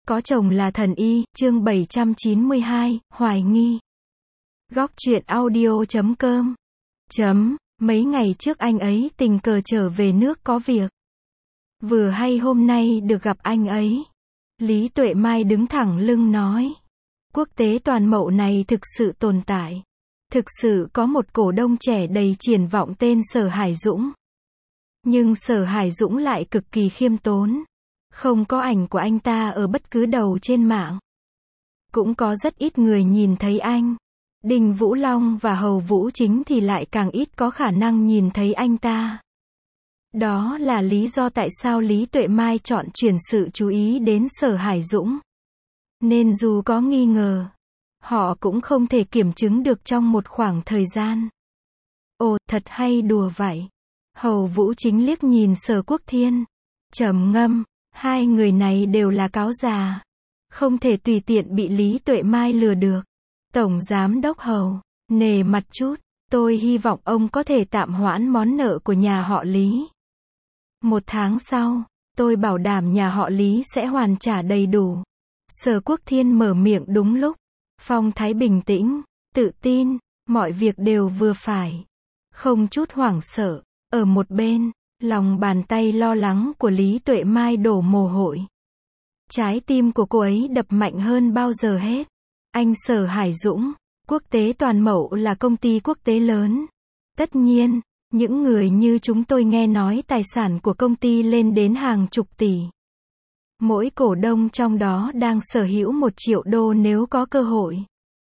Có chồng là thần y, chương 792, hoài nghi. Góc truyện audio.com. Mấy ngày trước anh ấy tình cờ trở về nước có việc. Vừa hay hôm nay được gặp anh ấy. Lý Tuệ Mai đứng thẳng lưng nói. Quốc tế toàn mậu này thực sự tồn tại. Thực sự có một cổ đông trẻ đầy triển vọng tên Sở Hải Dũng. Nhưng Sở Hải Dũng lại cực kỳ khiêm tốn. Không có ảnh của anh ta ở bất cứ đầu trên mạng. Cũng có rất ít người nhìn thấy anh. Đinh Vũ Long và Hầu Vũ Chính thì lại càng ít có khả năng nhìn thấy anh ta. Đó là lý do tại sao Lý Tuệ Mai chọn chuyển sự chú ý đến Sở Hải Dũng. Nên dù có nghi ngờ, họ cũng không thể kiểm chứng được trong một khoảng thời gian. Ồ, thật hay đùa vậy. Hầu Vũ Chính liếc nhìn Sở Quốc Thiên, trầm ngâm. Hai người này đều là cáo già. Không thể tùy tiện bị Lý Tuệ Mai lừa được. Tổng Giám đốc Hầu, nể mặt chút, tôi hy vọng ông có thể tạm hoãn món nợ của nhà họ Lý. 1 tháng sau, tôi bảo đảm nhà họ Lý sẽ hoàn trả đầy đủ. Sở Quốc Thiên mở miệng đúng lúc. Phong thái bình tĩnh, tự tin, mọi việc đều vừa phải. Không chút hoảng sợ. Ở một bên, lòng bàn tay lo lắng của Lý Tuệ Mai đổ mồ hôi. Trái tim của cô ấy đập mạnh hơn bao giờ hết. Anh Sở Hải Dũng, Quốc tế Toàn Mậu là công ty quốc tế lớn. Tất nhiên, những người như chúng tôi nghe nói tài sản của công ty lên đến hàng chục tỷ. Mỗi cổ đông trong đó đang sở hữu 1 triệu đô nếu có cơ hội.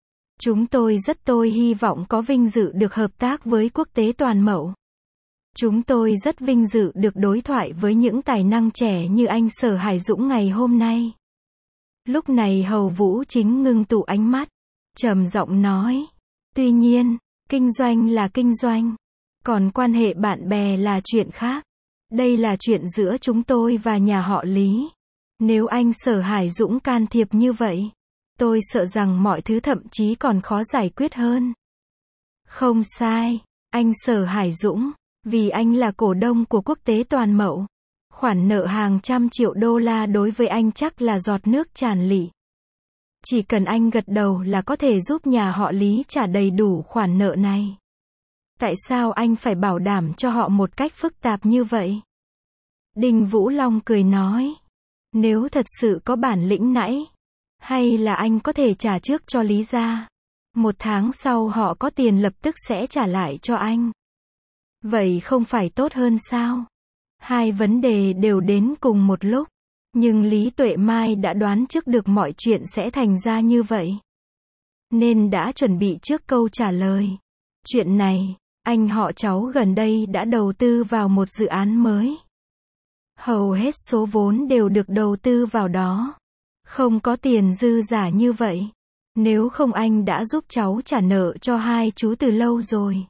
Tôi hy vọng có vinh dự được hợp tác với Quốc tế Toàn Mậu. Chúng tôi rất vinh dự được đối thoại với những tài năng trẻ như anh Sở Hải Dũng ngày hôm nay. Lúc này Hầu Vũ Chính ngưng tụ ánh mắt, trầm giọng nói. Tuy nhiên, kinh doanh là kinh doanh. Còn quan hệ bạn bè là chuyện khác. Đây là chuyện giữa chúng tôi và nhà họ Lý. Nếu anh Sở Hải Dũng can thiệp như vậy, tôi sợ rằng mọi thứ thậm chí còn khó giải quyết hơn. Không sai, anh Sở Hải Dũng. Vì anh là cổ đông của Quốc tế Toàn Mậu. Khoản nợ hàng trăm triệu đô la đối với anh chắc là giọt nước tràn ly. Chỉ cần anh gật đầu là có thể giúp nhà họ Lý trả đầy đủ khoản nợ này. Tại sao anh phải bảo đảm cho họ một cách phức tạp như vậy? Đinh Vũ Long cười nói. Nếu thật sự có bản lĩnh nãy, hay là anh có thể trả trước cho Lý gia. 1 tháng sau họ có tiền lập tức sẽ trả lại cho anh. Vậy không phải tốt hơn sao? Hai vấn đề đều đến cùng một lúc. Nhưng Lý Tuệ Mai đã đoán trước được mọi chuyện sẽ thành ra như vậy. Nên đã chuẩn bị trước câu trả lời. Chuyện này, anh họ cháu gần đây đã đầu tư vào một dự án mới. Hầu hết số vốn đều được đầu tư vào đó. Không có tiền dư giả như vậy. Nếu không anh đã giúp cháu trả nợ cho hai chú từ lâu rồi.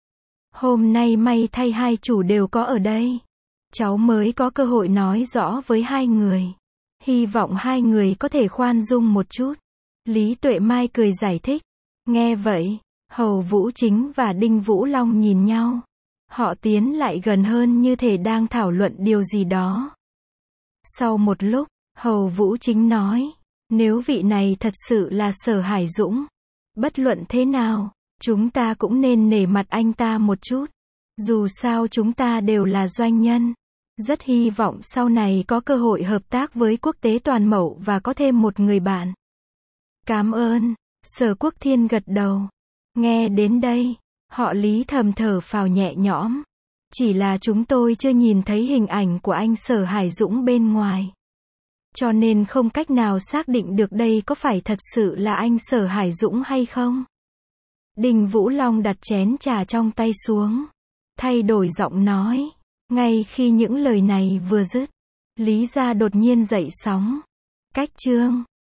Hôm nay may thay hai chủ đều có ở đây. Cháu mới có cơ hội nói rõ với hai người. Hy vọng hai người có thể khoan dung một chút. Lý Tuệ Mai cười giải thích. Nghe vậy, Hầu Vũ Chính và Đinh Vũ Long nhìn nhau. Họ tiến lại gần hơn như thể đang thảo luận điều gì đó. Sau một lúc, Hầu Vũ Chính nói. Nếu vị này thật sự là Sở Hải Dũng, bất luận thế nào, chúng ta cũng nên nể mặt anh ta một chút. Dù sao chúng ta đều là doanh nhân. Rất hy vọng sau này có cơ hội hợp tác với Quốc tế Toàn Mậu và có thêm một người bạn. Cảm ơn. Sở Quốc Thiên gật đầu. Nghe đến đây, họ Lý thầm thở phào nhẹ nhõm. Chỉ là chúng tôi chưa nhìn thấy hình ảnh của anh Sở Hải Dũng bên ngoài. Cho nên không cách nào xác định được đây có phải thật sự là anh Sở Hải Dũng hay không. Đinh Vũ Long đặt chén trà trong tay xuống. Thay đổi giọng nói. Ngay khi những lời này vừa dứt, Lý gia đột nhiên dậy sóng. Cách chương